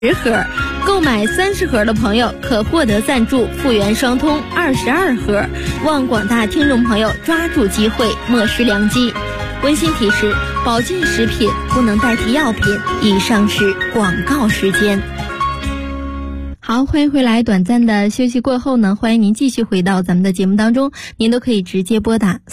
10盒，购买30盒的朋友可获得赞助复原双通22盒，望广大听众朋友抓住机会，莫失良机。温馨提示：保健食品不能代替药品。以上是广告时间。好，欢迎回来。短暂的休息过后呢，欢迎您继续回到咱们的节目当中，您都可以直接拨打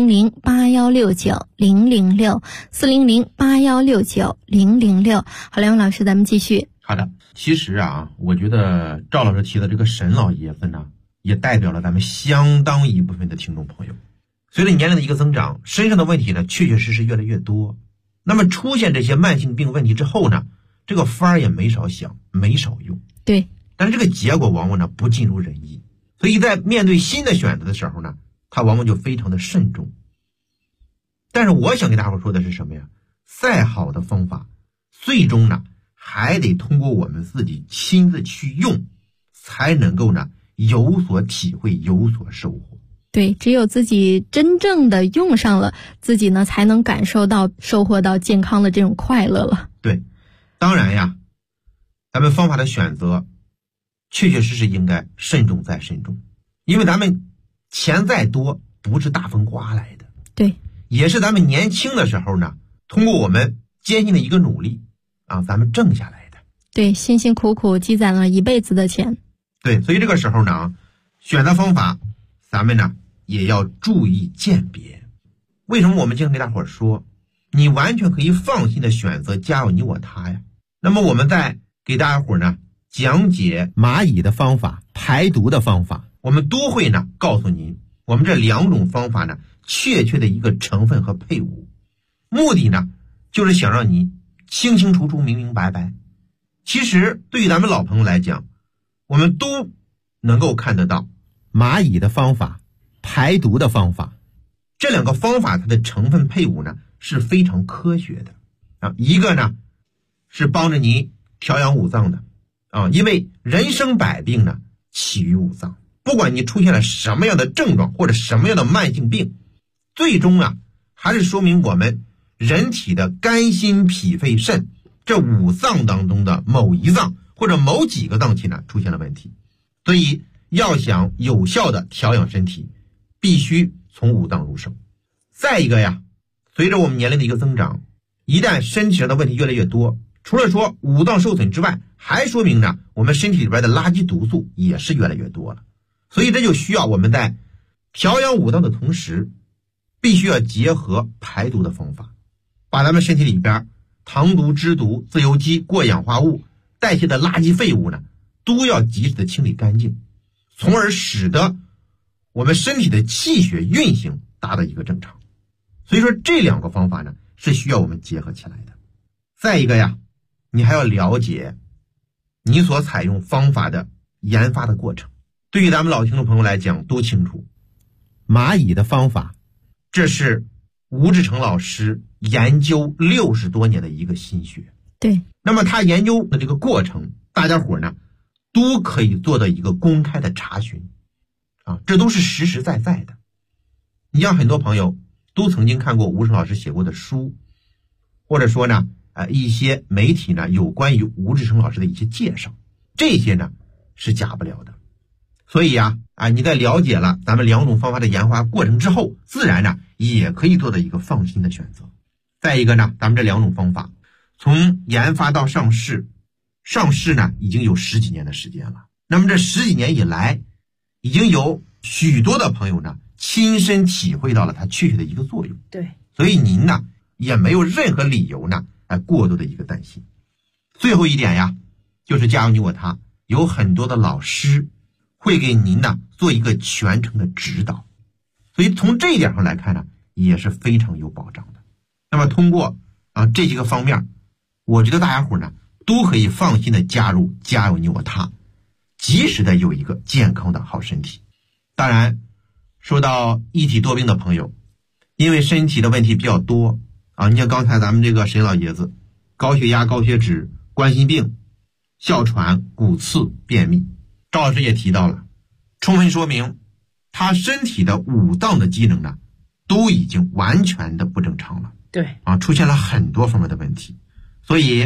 400-8169-006，400-8169-006。好，梁老师，咱们继续。 好的，其实啊，我觉得赵老师提的这个沈老爷子呢，也代表了咱们相当一部分的听众朋友。随着年龄的一个增长，身上的问题呢，确确实实越来越多。那么出现这些慢性病问题之后呢，这个法儿也没少想，没少用。 对， 但是这个结果往往呢不尽如人意，所以在面对新的选择的时候呢，他往往就非常的慎重。但是我想给大伙说的是什么呀？再好的方法，最终呢还得通过我们自己亲自去用，才能够呢有所体会，有所收获。 对，只有自己真正的用上了，自己呢才能感受到收获到健康的这种快乐了。 对，当然呀，咱们方法的选择确确实实应该慎重再慎重，因为咱们钱再多不是大风刮来的。 对， 也是咱们年轻的时候呢，通过我们艰辛的一个努力啊，咱们挣下来的。 对，辛辛苦苦积攒了一辈子的钱。 对，所以这个时候呢，选择方法咱们呢也要注意鉴别。为什么我们经常给大伙说，你完全可以放心的选择家有你我他呀？那么我们在给大家伙呢讲解蚂蚁的方法、排毒的方法，我们都会呢告诉您，我们这2种方法呢确切的一个成分和配伍，目的呢就是想让你清清楚楚、明明白白。其实对于咱们老朋友来讲，我们都能够看得到蚂蚁的方法、排毒的方法，这2个方法它的成分配伍呢是非常科学的啊。一个呢是帮着你调养五脏的啊，因为人生百病呢起于五脏，不管你出现了什么样的症状或者什么样的慢性病，最终啊还是说明我们人体的肝心脾肺肾这5脏当中的某一脏或者某几个脏器呢出现了问题。所以要想有效的调养身体，必须从5脏入手。再一个呀，随着我们年龄的一个增长，一旦身体上的问题越来越多，除了说5脏受损之外，还说明呢我们身体里边的垃圾毒素也是越来越多了。所以这就需要我们在调养5脏的同时，必须要结合排毒的方法，把咱们身体里边糖毒、脂毒、自由基、过氧化物、代谢的垃圾废物呢都要及时的清理干净，从而使得我们身体的气血运行达到一个正常。所以说这2个方法呢是需要我们结合起来的。再一个呀，你还要了解你所采用方法的研发的过程。对于咱们老听众朋友来讲都清楚，蚂蚁的方法这是吴志成老师研究60多年的一个心血。 对， 那么他研究的这个过程，大家伙呢都可以做到一个公开的查询啊，这都是实实在在的。你像很多朋友都曾经看过吴志成老师写过的书，或者说呢一些媒体呢有关于吴志成老师的一些介绍，这些呢是假不了的。所以你在了解了咱们2种方法的研发过程之后，自然呢也可以做到一个放心的选择。再一个呢，咱们这2种方法从研发到上市呢已经有10几年的时间了。那么这10几年以来，已经有许多的朋友呢亲身体会到了它确切的一个作用。 对， 所以您呢也没有任何理由呢过多的一个担心。最后一点呀，就是家有你我他有很多的老师会给您呢做一个全程的指导，所以从这一点上来看呢也是非常有保障的。那么通过这几个方面，我觉得大家伙呢都可以放心的加入家有你我他，及时的有一个健康的好身体。当然说到一体多病的朋友，因为身体的问题比较多你像刚才咱们这个沈老爷子，高血压、高血脂、冠心病、哮喘、骨刺、便秘，赵老师也提到了，充分说明他身体的5脏的机能呢都已经完全的不正常了。 对出现了很多方面的问题。所以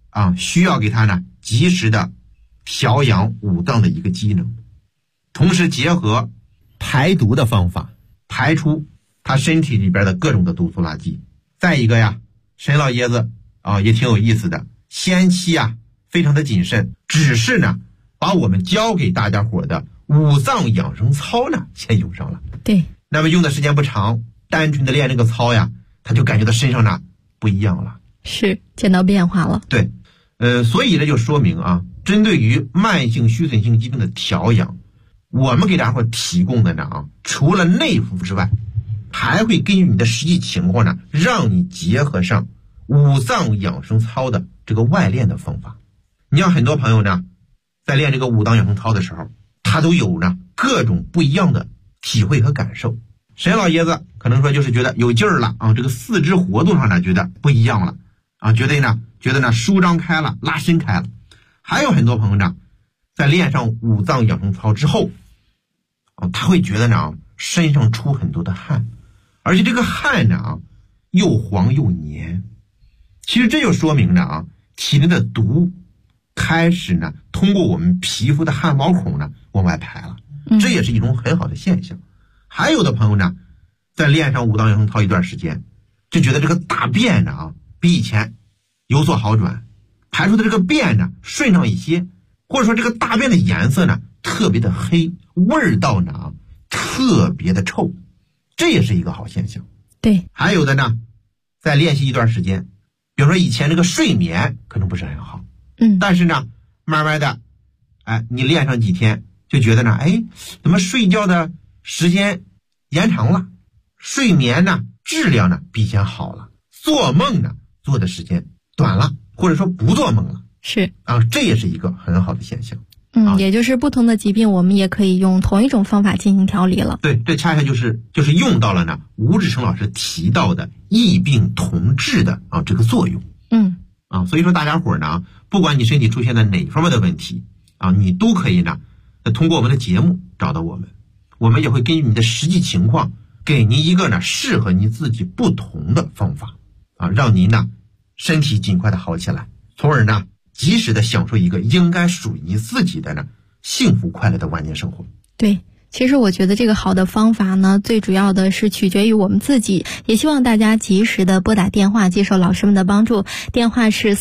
需要给他呢及时的调养五脏的一个机能，同时结合排毒的方法，排出他身体里边的各种的毒素垃圾。再一个呀，沈老爷子也挺有意思的，先期非常的谨慎，只是呢把我们教给大家伙的五脏养生操呢先用上了。 对， 那么用的时间不长，单纯的练这个操呀，他就感觉到身上呢不一样了， 是见到变化了。 对，所以呢就说明针对于慢性虚损性疾病的调养，我们给大伙提供的呢除了内服之外，还会根据你的实际情况呢，让你结合上五脏养生操的这个外练的方法。你像很多朋友呢，在练这个五脏养生操的时候，他都有呢各种不一样的体会和感受。沈老爷子可能说就是觉得有劲儿了这个四肢活动上呢觉得不一样了觉得呢舒张开了，拉伸开了。还有很多朋友呢，在练上五脏养生操之后他会觉得呢身上出很多的汗，而且这个汗呢又黄又黏。其实这就说明呢体内的毒开始呢通过我们皮肤的汗毛孔呢往外排了，这也是一种很好的现象。还有的朋友呢，在练上五脏养生操一段时间，就觉得这个大便呢比以前有所好转，排出的这个便呢顺畅一些，或者说这个大便的颜色呢特别的黑，味道呢特别的臭，这也是一个好现象。 对， 还有的呢，在练习一段时间，比如说以前这个睡眠可能不是很好，但是呢慢慢的你练上几天就觉得呢怎么睡觉的时间延长了，睡眠呢质量呢比以前好了，做梦呢做的时间短了，或者说不做梦了， 是这也是一个很好的现象。 也就是不同的疾病我们也可以用同一种方法进行调理了。 对，这恰恰就是用到了呢吴志成老师提到的异病同治的这个作用。所以说大家伙呢，不管你身体出现的哪方面的问题你都可以呢通过我们的节目找到我们，我们也会根据你的实际情况给您一个呢适合你自己不同的方法让您呢身体尽快的好起来，从而呢及时的享受一个应该属于你自己的呢幸福快乐的晚年生活。 对，其实我觉得这个好的方法呢，最主要的是取决于我们自己，也希望大家及时的拨打电话接受老师们的帮助。电话是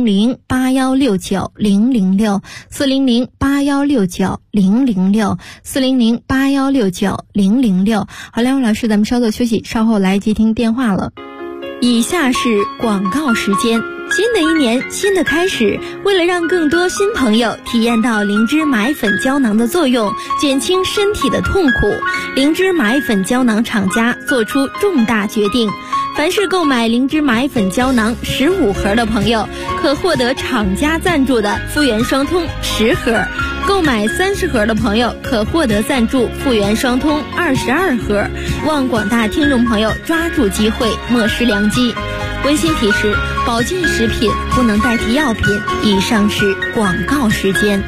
400-8169-006 400-8169-006 400-8169-006。好，两位老师咱们稍作休息，稍后来接听电话了。以下是广告时间。新的一年，新的开始，为了让更多新朋友体验到灵芝买粉胶囊的作用，减轻身体的痛苦，灵芝买粉胶囊厂家做出重大决定，凡是购买灵芝买粉胶囊15盒的朋友，可获得厂家赞助的复原双通10盒，购买30盒的朋友可获得赞助复原双通22盒，望广大听众朋友抓住机会，莫失良机。温馨提示：保健食品不能代替药品。以上是广告时间。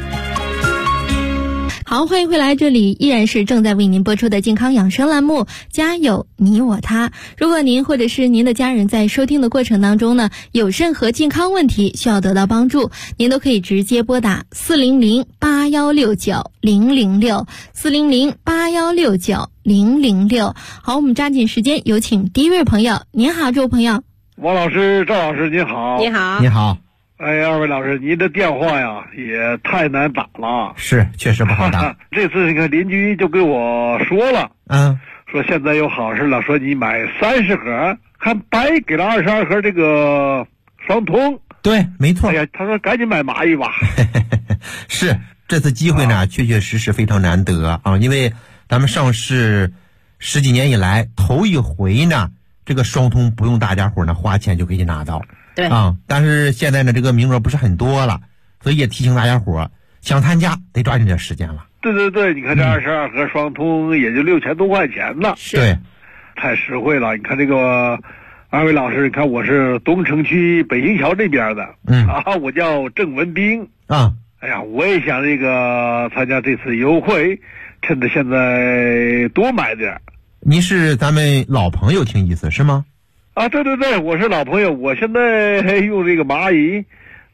好，欢迎回来，这里依然是正在为您播出的健康养生栏目，家有你我他。如果您或者是您的家人在收听的过程当中呢，有任何健康问题需要得到帮助，您都可以直接拨打400-8169-006 400-8169-006。好，我们抓紧时间，有请第一位朋友。您好，这位朋友。 王老师、赵老师，您好。 你好。 你好。 二位老师，您的电话呀也太难打了。 是，确实不好打。 这次那个邻居就跟我说了，说现在有好事了，说你买30盒，还白给了22盒这个双通。 对，没错。 他说赶紧买蚂蚁吧。 是，这次机会呢，确确实实非常难得因为咱们上市10几年以来，头一回呢，这个双通不用大家伙呢花钱就可以拿到。 对但是现在呢，这个名额不是很多了，所以也提醒大家伙想参加得抓紧点时间了。 对，你看这22盒双通也就6000多块钱呢。 对， 太实惠了。你看这个二位老师，你看我是东城区北新桥这边的，我叫郑文斌哎呀，我也想这个参加这次优惠，趁着现在多买点。 您是咱们老朋友，听意思是吗？ 对，我是老朋友，我现在用这个蚂蚁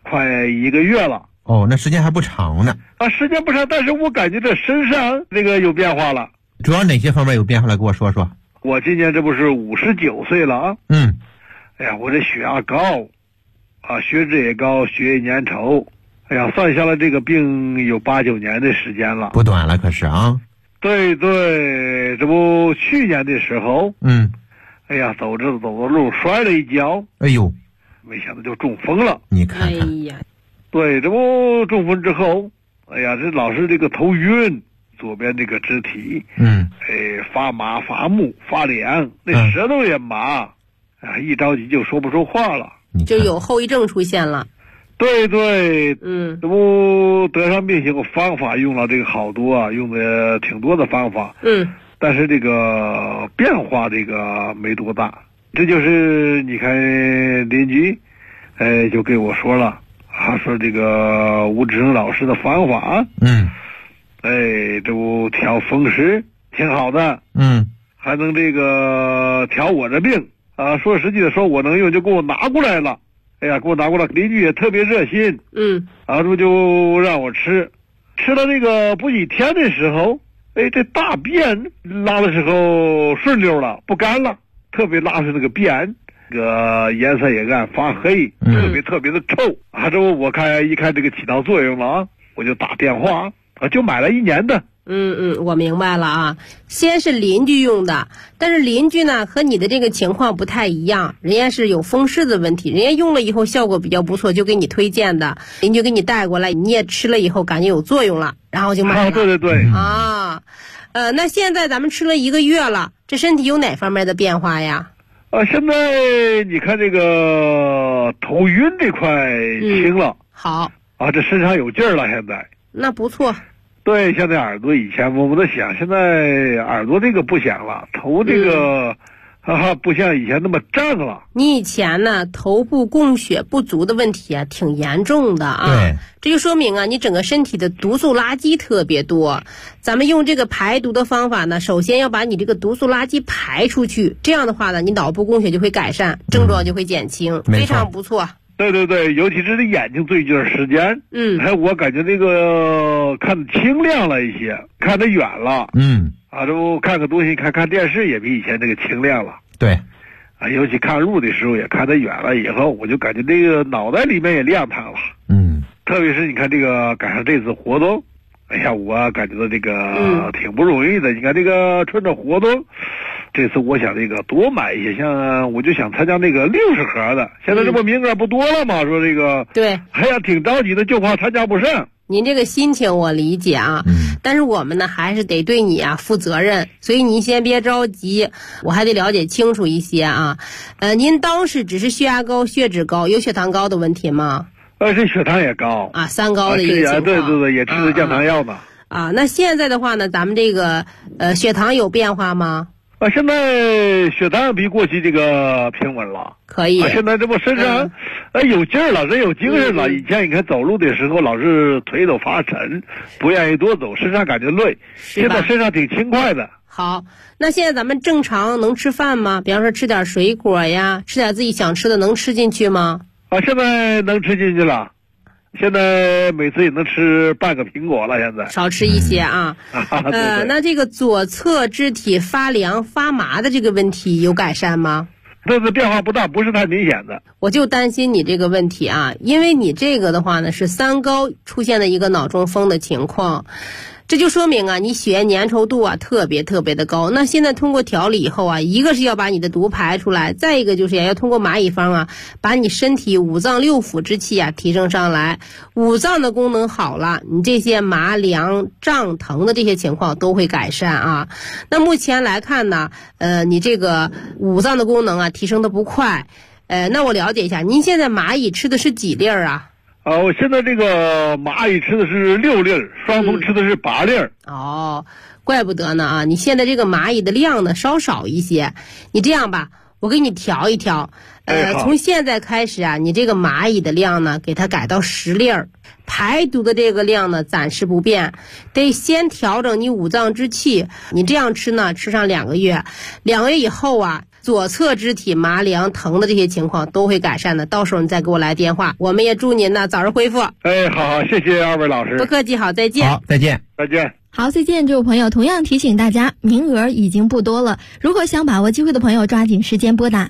快1个月了。 哦，那时间还不长呢。 时间不长，但是我感觉这身上这个有变化了。 主要哪些方面有变化？来跟我说说。 我今年这不是59岁了啊。哎呀，我这血压高，血脂也高，血液粘稠。哎呀，算下来这个病有8、9年的时间了， 不短了，可是啊。 对对，这不去年的时候，哎呀，走着路摔了一跤， 哎呦， 没想到就中风了。 你看看， 哎呀， 对，这不中风之后，哎呀，这老是这个头晕，左边这个肢体，发麻、发木、发凉，那舌头也麻，一着急就说不出话了， 就有后遗症出现了。 对对，这不得上病情，我方法用了这个好多啊，用的挺多的方法，但是这个变化这个没多大。这就是你看邻居，就给我说了，他说这个吴志生老师的方法，这不调风湿挺好的，还能这个调我这病啊。说实际的说，我能用就给我拿过来了。哎呀，给我拿过来，邻居也特别热心，这不就让我吃了这个不几天的时候，这大便拉的时候顺溜了，不干了，特别拉出那个便，这个颜色也暗发黑，特别的臭这不我一看这个起到作用了啊，我就打电话就买了1年的。 我明白了啊。先是邻居用的，但是邻居呢和你的这个情况不太一样，人家是有风湿的问题，人家用了以后效果比较不错，就给你推荐的，邻居给你带过来，你也吃了以后感觉有作用了，然后就买了。 对那现在咱们吃了1个月了，这身体有哪方面的变化呀？ 现在你看这个头晕这块轻了， 好这身上有劲儿了，现在那不错。 对，现在耳朵以前摸摸的响，现在耳朵这个不响了，头这个不像以前那么胀了。 你以前呢头部供血不足的问题啊挺严重的啊。 对， 这就说明啊你整个身体的毒素垃圾特别多。咱们用这个排毒的方法呢，首先要把你这个毒素垃圾排出去，这样的话呢你脑部供血就会改善，症状就会减轻，非常不错。 对，尤其是这眼睛最近段时间，我感觉这个看得清亮了一些，看得远了，这不看个东西，看电视也比以前这个清亮了。 对， 尤其看路的时候也看得远了，以后我就感觉这个脑袋里面也亮堂了。特别是你看这个赶上这次活动，哎呀，我感觉到这个挺不容易的。你看这个趁着活动。这次我想这个多买一些，像我就想参加那个60盒的，现在这不名额不多了吗？说这个对， 哎呀挺着急的，就怕参加不上。 您这个心情我理解啊，但是我们呢还是得对你啊负责任，所以您先别着急，我还得了解清楚一些啊。您当时只是血压高、血脂高，有血糖高的问题吗？ 这血糖也高啊 ，3高的一个情况。 对，也吃着降糖药呢。 那现在的话呢，咱们这个血糖有变化吗？ 现在血糖比过去这个平稳了， 可以。 现在这不身上有劲儿了，人有精神了。以前你看走路的时候老是腿都发沉，不愿意多走，身上感觉累。现在身上挺轻快的。 好，那现在咱们正常能吃饭吗？比方说吃点水果呀，吃点自己想吃的，能吃进去吗？ 现在能吃进去了。现在每次也能吃半个苹果了，现在少吃一些啊。 对那这个左侧肢体发凉发麻的这个问题有改善吗？ 这个变化不大，不是太明显的。 我就担心你这个问题啊，因为你这个的话呢是3高出现的一个脑中风的情况。这就说明啊，你血液粘稠度啊特别的高。那现在通过调理以后啊，一个是要把你的毒排出来，再一个就是要通过蚂蚁方啊，把你身体5脏6腑之气啊提升上来。5脏的功能好了，你这些麻凉胀疼的这些情况都会改善啊。那目前来看呢，你这个5脏的功能啊提升的不快。那我了解一下，您现在蚂蚁吃的是几粒啊？ 我现在这个蚂蚁吃的是6粒，双瞳吃的是8粒。 怪不得呢啊！你现在这个蚂蚁的量呢稍少一些。你这样吧，我给你调一调。从现在开始啊，你这个蚂蚁的量呢，给它改到10粒。排毒的这个量呢，暂时不变，得先调整你5脏之气。你这样吃呢，吃上2个月，2个月以后啊， 左侧肢体麻凉疼的这些情况都会改善的。到时候你再给我来电话，我们也祝您呢早日恢复。 哎，好，谢谢二位老师。 不客气，好，再见。 好，再见。 再见。 好，再见，这位朋友。同样提醒大家，名额已经不多了。如果想把握机会的朋友，抓紧时间拨打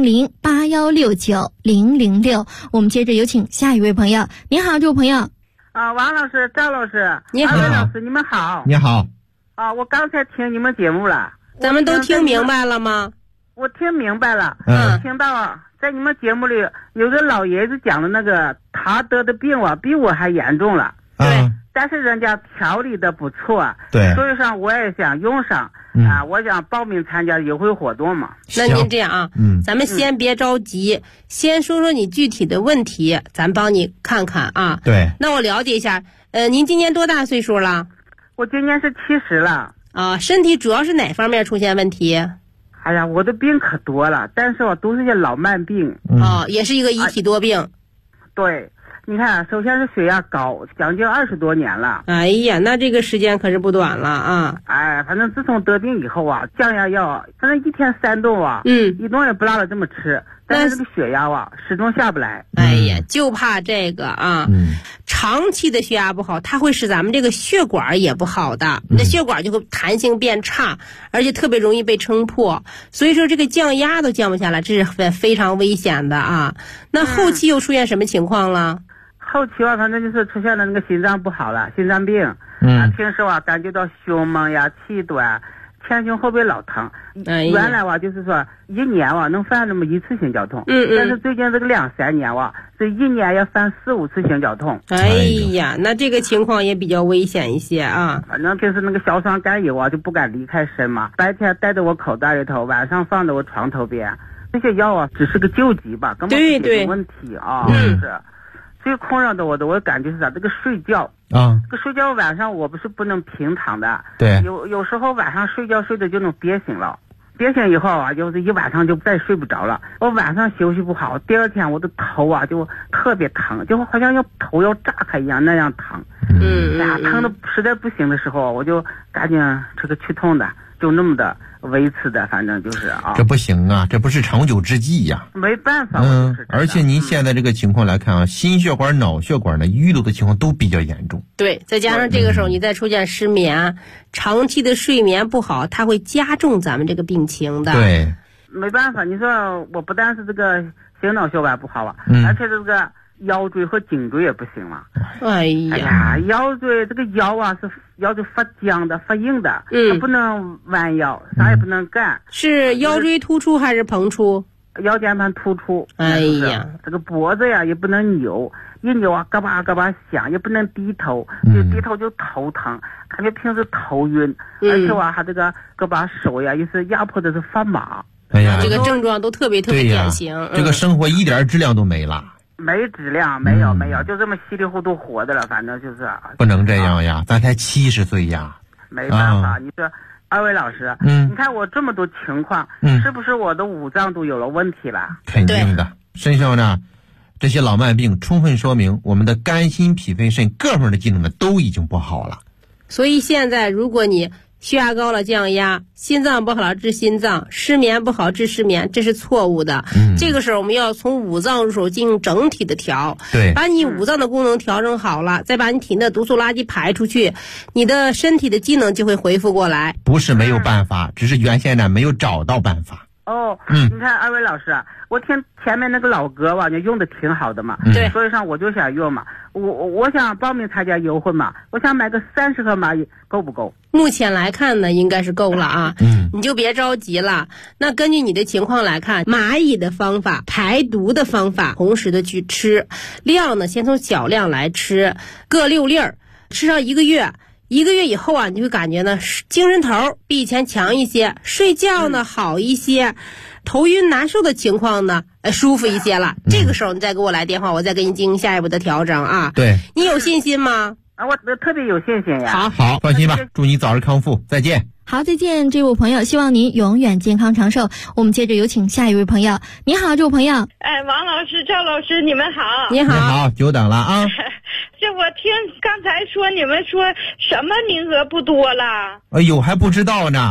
400-8169-006。我们接着有请下一位朋友。你好，这位朋友。 王老师、赵老师， 你好， 二位老师，你们好。 你好。 我刚才听你们节目了。 咱们都听明白了吗？ 我听明白了。听到在你们节目里有个老爷子讲的那个，他得的病比我还严重了。 对。 但是人家调理的不错， 对， 所以说我也想用上我想报名参加优惠活动嘛。 那您这样啊，咱们先别着急，先说说你具体的问题，咱帮你看看啊。 对， 那我了解一下，您今年多大岁数了？ 我今年是70了。 身体主要是哪方面出现问题？ 哎呀，我的病可多了，但是都是些老慢病。 也是一个一体多病。 对。你看，首先是血压高，将近20多年了。 哎呀，那这个时间可是不短了啊！ 反正自从得病以后降压药，反正1天3顿一顿也不落了这么吃，但是这个血压始终下不来。 哎呀，就怕这个长期的血压不好，它会使咱们这个血管也不好的，那血管就会弹性变差，而且特别容易被撑破，所以说这个降压都降不下来，这是非常危险的啊！那后期又出现什么情况了？ 后期反正就是出现了那个心脏不好了，心脏病。平时感觉到胸闷呀、气短，前胸后背老疼。原来就是说1年能犯那么1次心绞痛。但是最近这个2-3年这1年要犯4-5次心绞痛。 哎呀，那这个情况也比较危险一些啊。 反正平时那个硝酸甘油就不敢离开身嘛，白天带在我口袋里头，晚上放在我床头边。这些药只是个救急吧，根本不解决问题是。最困扰的我感觉是这个睡觉这个睡觉晚上我不能平躺的。 对， 有时候晚上睡觉睡的就能憋醒了，憋醒以后就是一晚上就再睡不着了。我晚上休息不好，第二天我的头就特别疼，就好像头要炸开一样那样疼。疼的实在不行的时候，我就赶紧吃个去痛的，就那么的维持的，反正就是这不行啊，这不是长久之计呀。 没办法。 而且您现在这个情况来看心血管、脑血管的淤堵的情况都比较严重。 对，再加上这个时候你再出现失眠，长期的睡眠不好，它会加重咱们这个病情的。 对， 没办法，你说我不但是这个心脑血管不好而且这个腰椎和颈椎也不行了。 哎呀， 腰椎这个腰是腰就发僵的、发硬的，它不能弯腰，啥也不能干。 是腰椎突出还是膨出？ 腰间盘突出。 哎呀， 这个脖子也不能扭，一扭嘎巴嘎巴响，也不能低头，就低头就头疼，感觉平时头晕，而且还这个胳膊手也是压迫的是发麻。 哎呀， 这个症状都特别典型。 这个生活一点质量都没了。 没质量，没有，就这么稀里糊涂活的了，反正就是不能这样呀，咱才70岁呀。 没办法，你说二位老师，你看我这么多情况，是不是我的五脏都有了问题了？ 肯定的，身上呢这些老慢病充分说明我们的肝、心、脾、肺、肾各方面的机能呢都已经不好了。 所以现在如果你血压高了降压，心脏不好了治心脏，失眠不好治失眠，这是错误的。这个时候我们要从五脏入手进行整体的调， 对， 把你五脏的功能调整好了，再把你体内的毒素垃圾排出去，你的身体的机能就会恢复过来。 不是没有办法，只是原先呢没有找到办法。 你看二位老师，我听前面那个老哥就用的挺好的嘛， 对， 所以上我就想用嘛，我想报名参加优惠嘛，我想买个30盒蚂蚁够不够？ 目前来看呢，应该是够了啊。你就别着急了。那根据你的情况来看，蚂蚁的方法、排毒的方法，同时的去吃，量呢先从小量来吃，各6粒儿，吃上1个月。1个月以后你就会感觉呢，精神头比以前强一些，睡觉呢好一些，头晕难受的情况呢舒服一些了。这个时候你再给我来电话，我再给你进行下一步的调整啊。 对， 你有信心吗？ 我特别有信心呀。 好，放心吧，祝你早日康复，再见。 好，再见，这位朋友，希望您永远健康长寿。我们接着有请下一位朋友。你好，这位朋友。 王老师、赵老师，你们好。 你好， 久等了啊。 这我听刚才说你们说什么名额不多了？ 哎呦，还不知道呢。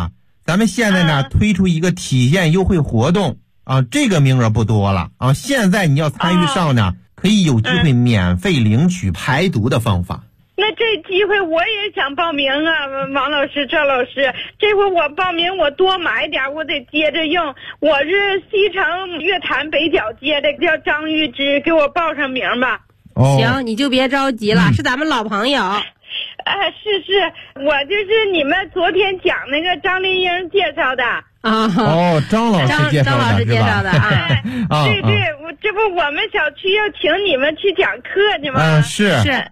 咱们现在呢推出一个体验优惠活动啊，这个名额不多了啊，现在你要参与上呢，可以有机会免费领取排毒的方法。 那这机会我也想报名啊，王老师、赵老师，这回我报名，我多买点，我得接着用。我是西城乐坛北角街的，叫张玉芝，给我报上名吧。 行，你就别着急了，是咱们老朋友。 是，我就是你们昨天讲那个张丽英介绍的。 张老师介绍的啊。对，这不我们小区要请你们去讲课呢吗？ 是。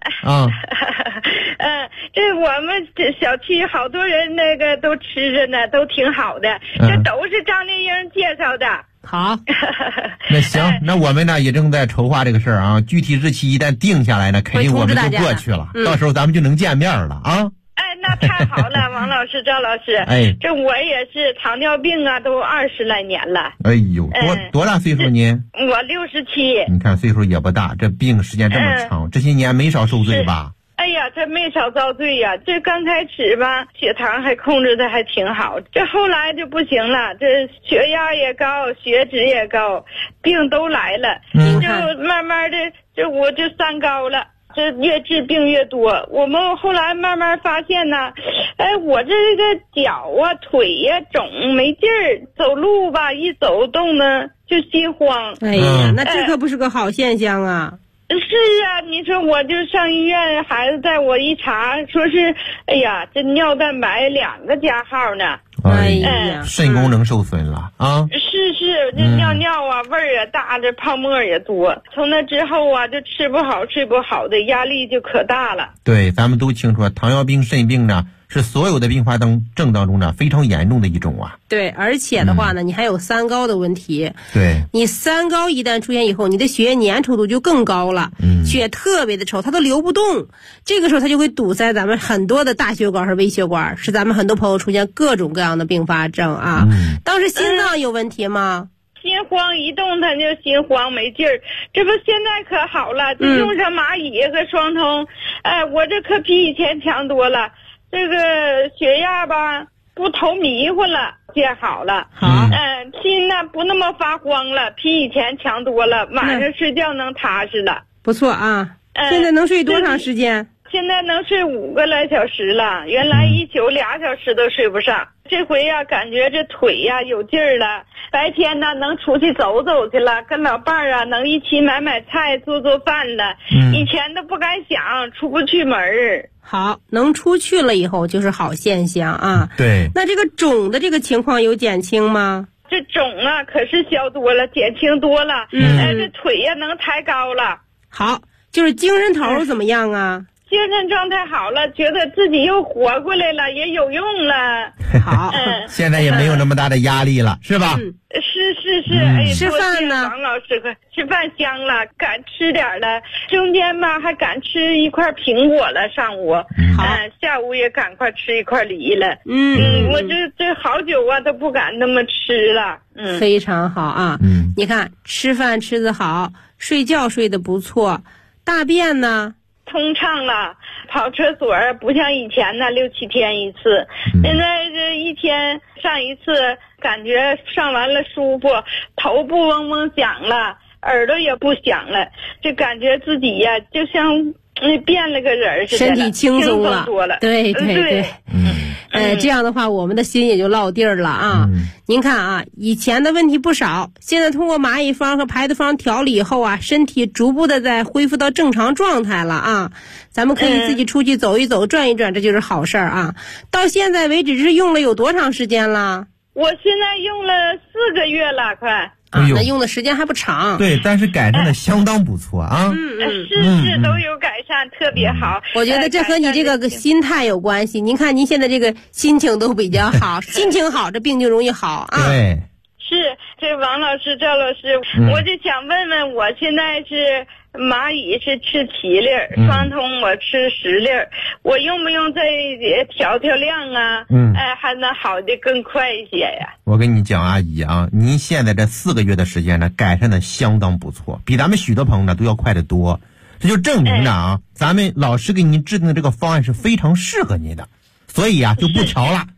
这我们这小区好多人那个都吃着呢，都挺好的，这都是张丽英介绍的。 好， 那行，那我们呢也正在筹划这个事儿啊，具体日期一旦定下来呢，肯定我们就过去了，到时候咱们就能见面了啊。 那太好了，王老师、赵老师。这我也是糖尿病啊，都20来年了。 哎呦，多大岁数您？ 我67。 你看岁数也不大，这病时间这么长，这些年没少受罪吧？ 哎呀，这没少遭罪呀！这刚开始吧，血糖还控制的还挺好，这后来就不行了，这血压也高，血脂也高，病都来了，就慢慢的，我就三高了。这越治病越多，我们后来慢慢发现呢，我这个脚啊、腿呀肿没劲儿，走路吧一走动呢就心慌。 哎呀，那这可不是个好现象啊。 是啊，你说我就上医院，孩子带我一查，说是，哎呀，这尿蛋白2个加号呢。 哎呀，肾功能受损了啊！ 是，这尿啊，味儿也大，这泡沫也多。从那之后啊，就吃不好睡不好的，压力就可大了。 对，咱们都清楚，糖尿病、肾病呢是所有的并发症当中呢非常严重的一种啊。 对，而且的话呢，你还有三高的问题。 对， 你三高一旦出现以后，你的血液粘稠度就更高了，血特别的稠，它都流不动。这个时候它就会堵塞咱们很多的大血管和微血管，使咱们很多朋友出现各种各样的并发症啊。当时心脏有问题吗？ 心慌，一动它就心慌没劲儿，这不现在可好了，就用上蚂蚁和双通，我这可比以前强多了。这个血压吧不头迷糊了，见好了。心呢不那么发慌了，比以前强多了，晚上睡觉能踏实了。 不错啊。现在能睡多长时间？ 现在能睡5个来小时了，原来一宿2小时都睡不上。这回呀，感觉这腿呀有劲儿了，白天呢能出去走走去了，跟老伴儿啊能一起买菜做饭了。以前都不敢想，出不去门儿。 好，能出去了以后就是好现象啊。 对。 那这个肿的这个情况有减轻吗？ 这肿啊可是消多了，减轻多了。这腿呀能抬高了。 好，就是精神头怎么样啊？ 精神状态好了，觉得自己又活过来了，也有用了。 好， 现在也没有那么大的压力了，是吧？ 是。哎， 吃饭呢？ 王老师吃饭香了，敢吃点了。中间吧还敢吃一块苹果了，上午。下午也赶快吃一块梨了。我这好久啊都不敢那么吃了。 非常好啊。你看吃饭吃得好，睡觉睡得不错，大便呢？ 通畅了，跑厕所不像以前呢6、7天一次，现在这一天上一次，感觉上完了舒服，头不嗡嗡响了，耳朵也不响了，这感觉自己呀就像变了个人似的， 身体轻松了多了。 对。这样的话我们的心也就落地儿了啊。您看啊，以前的问题不少，现在通过蚂蚁方和排毒方调理以后啊，身体逐步的在恢复到正常状态了啊。咱们可以自己出去走一走，转一转，这就是好事儿啊。到现在为止是用了有多长时间了？ 我现在用了4个月了，快。 那用的时间还不长。 对，但是改善的相当不错啊。 是都有改善，特别好。 我觉得这和你这个心态有关系。您看您现在这个心情都比较好，心情好，这病就容易好啊。 对。 是，这王老师、赵老师，我就想问问，我现在是蚂蚁是吃7粒，双通我吃10粒，我用不用再调量啊？还能好的更快一些呀？ 我跟你讲，阿姨啊，您现在这4个月的时间呢，改善的相当不错，比咱们许多朋友呢都要快得多。这就证明着啊，咱们老师给您制定的这个方案是非常适合您的。所以啊，就不调了，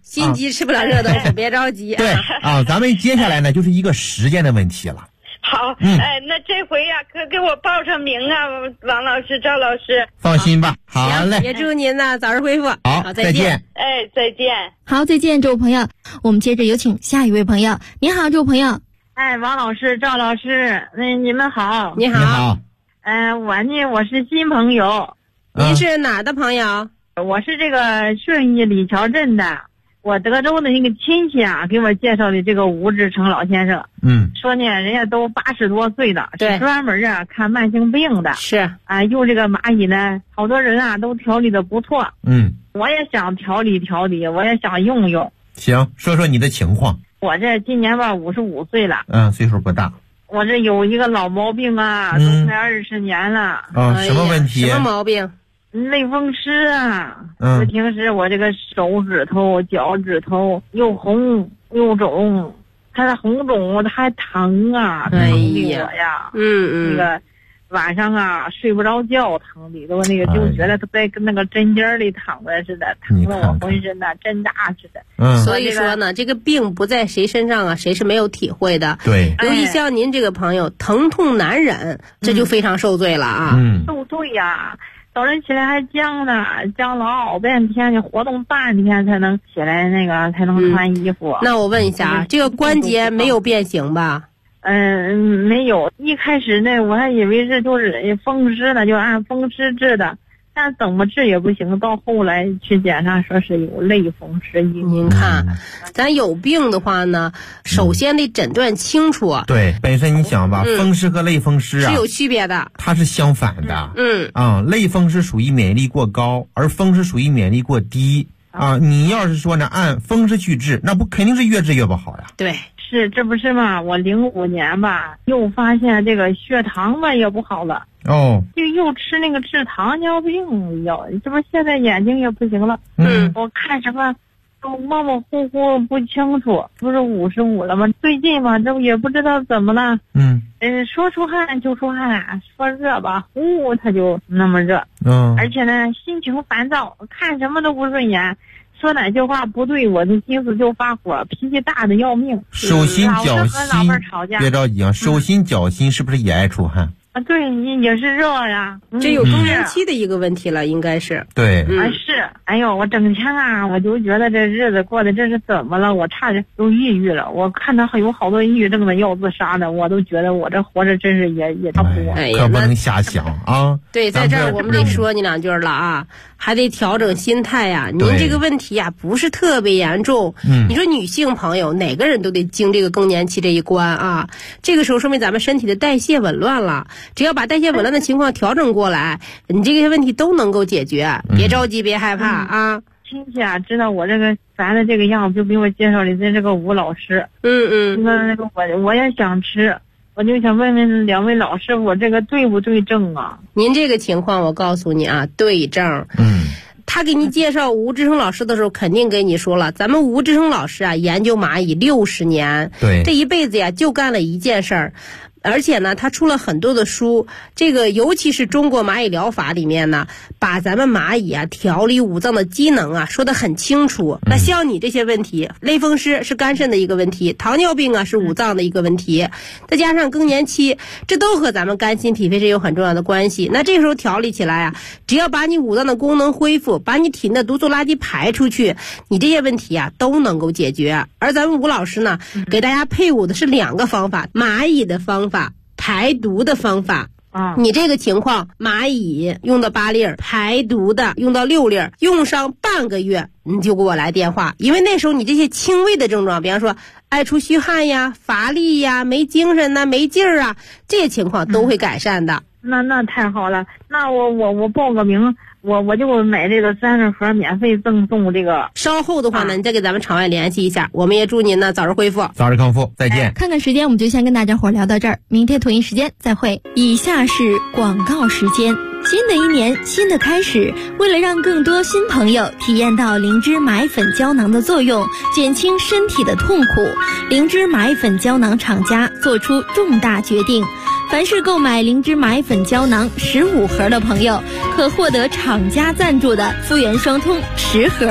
心急吃不了热豆腐，别着急。 对啊，咱们接下来呢就是一个时间的问题了。 好，那这回呀，可给我报上名啊，王老师、赵老师。 放心吧，好嘞， 也祝您呢早日恢复。 好，再见。 再见。 好，再见，这位朋友。我们接着有请下一位朋友。你好，这位朋友。 王老师、赵老师，你们好。 你好。 你好。 我是新朋友。 您是哪的朋友？ 我是这个顺义李桥镇的。我德州的一个亲戚啊，给我介绍的这个吴志成老先生。说呢，人家都80多岁了，是专门看慢性病的。 是啊，用这个蚂蚁呢，好多人啊都调理的不错。我也想调理，我也想用。 行，说说你的情况。 我这今年吧55岁了。 岁数不大。 我这有一个老毛病啊，都快20年了。 什么问题？ 什么毛病？ 类风湿啊。我平时我这个手指头、脚趾头又红又肿，它红肿它还疼啊，疼的我呀。那个晚上啊睡不着觉，疼的都那个就觉得在跟那个针尖里躺着似的，疼得我浑身呐针大似的。 所以说呢，这个病不在谁身上啊，谁是没有体会的。 对， 尤其像您这个朋友，疼痛难忍，这就非常受罪了啊。 受罪呀。早晨起来还僵呢，僵老半天，你活动半天才能起来，才能穿衣服。 那我问一下，这个关节没有变形吧？ 没有。一开始呢，我还以为这就是风湿呢，就按风湿治的，但怎么治也不行。到后来去检查，说是有类风湿。 您看，咱有病的话呢，首先得诊断清楚。 对，本身你想吧，风湿和类风湿啊是有区别的， 它是相反的。类风湿属于免疫力过高，而风湿属于免疫力过低啊。你要是说呢，按风湿去治，那不肯定是越治越不好呀。 对。 是，这不是嘛？我05年吧，又发现这个血糖吧也不好了。就又吃那个治糖尿病药，这不现在眼睛也不行了。我看什么都模模糊糊不清楚。不是55了吗？最近嘛，这不也不知道怎么了。说出汗就出汗，说热吧，它就那么热。而且呢，心情烦躁，看什么都不顺眼。说哪句话不对，我的心思就发火，脾气大的要命， 手心脚心。别着急啊，手心脚心是不是也爱出汗？ 对，也是热呀。 这有更年期的一个问题了，应该是。 对。 是。我整天啊，我就觉得这日子过得这是怎么了？我差点都抑郁了。我看到有好多抑郁症的要自杀的，我都觉得我这活着真是也差不多。 可不能瞎想啊。 对，在这儿我们得说你两句了啊，还得调整心态呀。您这个问题呀，不是特别严重。你说女性朋友哪个人都得经这个更年期这一关啊。这个时候说明咱们身体的代谢紊乱了，只要把代谢紊乱的情况调整过来，你这些问题都能够解决。别着急，别害怕啊。 亲戚啊，知道我这个烦的这个样子，就给我介绍的这个吴老师。我也想吃，我就想问问两位老师，我这个对不对症啊？ 您这个情况，我告诉你啊，对症。他给你介绍吴志成老师的时候，肯定给你说了，咱们吴志成老师啊，研究蚂蚁60年， 对， 这一辈子呀，就干了一件事儿。而且呢，他出了很多的书，这个尤其是中国蚂蚁疗法里面呢，把咱们蚂蚁啊调理五脏的机能啊说得很清楚。那像你这些问题，类风湿是肝肾的一个问题，糖尿病啊是五脏的一个问题，再加上更年期，这都和咱们肝心脾肺是有很重要的关系。那这个时候调理起来啊，只要把你五脏的功能恢复，把你体内的毒素垃圾排出去，你这些问题啊都能够解决。而咱们吴老师呢，给大家配伍的是2个方法，蚂蚁的方法，排毒的方法。你这个情况，蚂蚁用到8粒，排毒的用到6粒，用上半个月你就给我来电话。因为那时候你这些轻微的症状，比方说爱出虚汗呀、乏力呀、没精神呐、没劲儿啊，这些情况都会改善的。 那太好了，那我报个名，我就买这个30盒免费赠送这个。 稍后的话呢，你再给咱们场外联系一下，我们也祝您呢早日恢复， 早日康复，再见。 看看时间，我们就先跟大家伙聊到这儿，明天同一时间再会。以下是广告时间。新的一年，新的开始，为了让更多新朋友体验到灵芝蚂蚁粉胶囊的作用，减轻身体的痛苦，灵芝蚂蚁粉胶囊厂家做出重大决定，凡是购买灵芝蚂蚁粉胶囊15盒的朋友，可获得厂家赞助的复原双通10盒，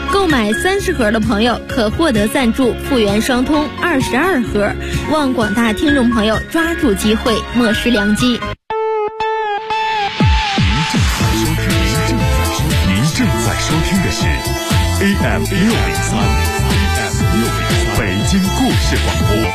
购买30盒的朋友可获得赞助复原双通22盒，望广大听众朋友抓住机会，莫失良机。 您正在收听的是 AM603 北京故事广播。